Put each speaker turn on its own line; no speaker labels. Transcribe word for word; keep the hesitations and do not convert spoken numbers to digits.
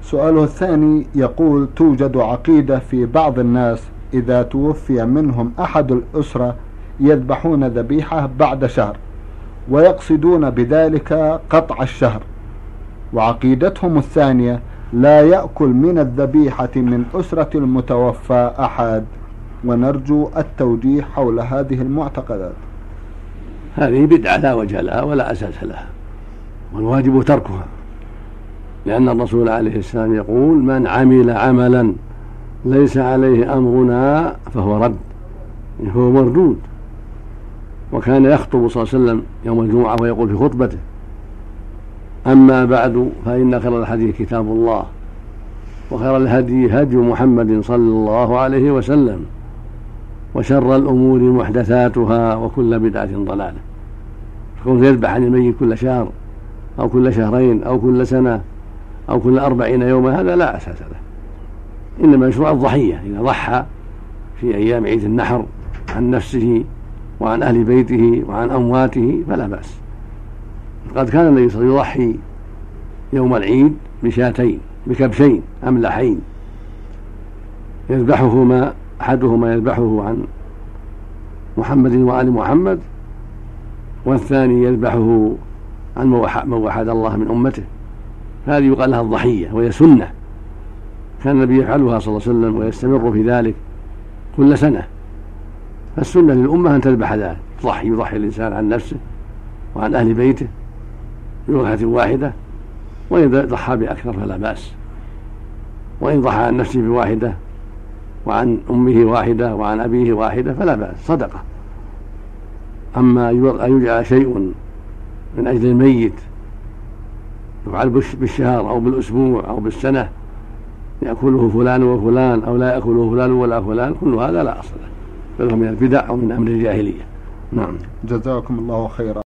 سؤاله الثاني يقول: توجد عقيدة في بعض الناس إذا توفي منهم أحد الأسرة يذبحون ذبيحة بعد شهر ويقصدون بذلك قطع الشهر، وعقيدتهم الثانية لا يأكل من الذبيحة من أسرة المتوفى أحد، ونرجو التوجيه حول هذه المعتقدات.
هذه بدعة لا وجه لها ولا أساس لها، والواجب تركها، لأن الرسول عليه السلام يقول: من عمل عملا ليس عليه أمرنا فهو رد، فهو مردود. وكان يخطب صلى الله عليه وسلم يوم الجمعة ويقول في خطبته: أما بعد فإن خير الحديث كتاب الله، وخير الهدي هدي محمد صلى الله عليه وسلم، وشر الأمور محدثاتها، وكل بدعة ضلالة. يكون يذبح عن الميت كل شهر أو كل شهرين أو كل سنة أو كل أربعين يوما، هذا لا أساس له. إنما يشرع الضحية إذا ضحى في أيام عيد النحر عن نفسه وعن أهل بيته وعن أمواته فلا بأس. قد كان النبي صلى الله عليه وسلم يضحي يوم العيد بشاتين بكبشين أملحين، يذبحهما أحدهما يذبحه عن محمد وآل محمد، والثاني يذبحه عن من وحد الله من أمته. هذه يقال لها الضحية، وهي سنة كان النبي يفعلها صلى الله عليه وسلم ويستمر في ذلك كل سنة. فالسنة للأمة أن تذبح ذلك، يضحي يضحي الإنسان عن نفسه وعن أهل بيته بوجهة واحدة، وإن ضحى بأكثر فلا بأس، وإن ضحى عن نفسه بواحدة وعن أمه واحدة وعن أبيه واحدة فلا بأس، صدقة. أما أن يجعل شيء من أجل الميت يفعل بالشهر أو بالأسبوع أو بالسنة يأكله فلان وفلان أو لا يأكله فلان ولا فلان، كل هذا لا أصل له، بل هو من البدع أو من أمر الجاهلية. نعم.
جزاكم الله خيرا.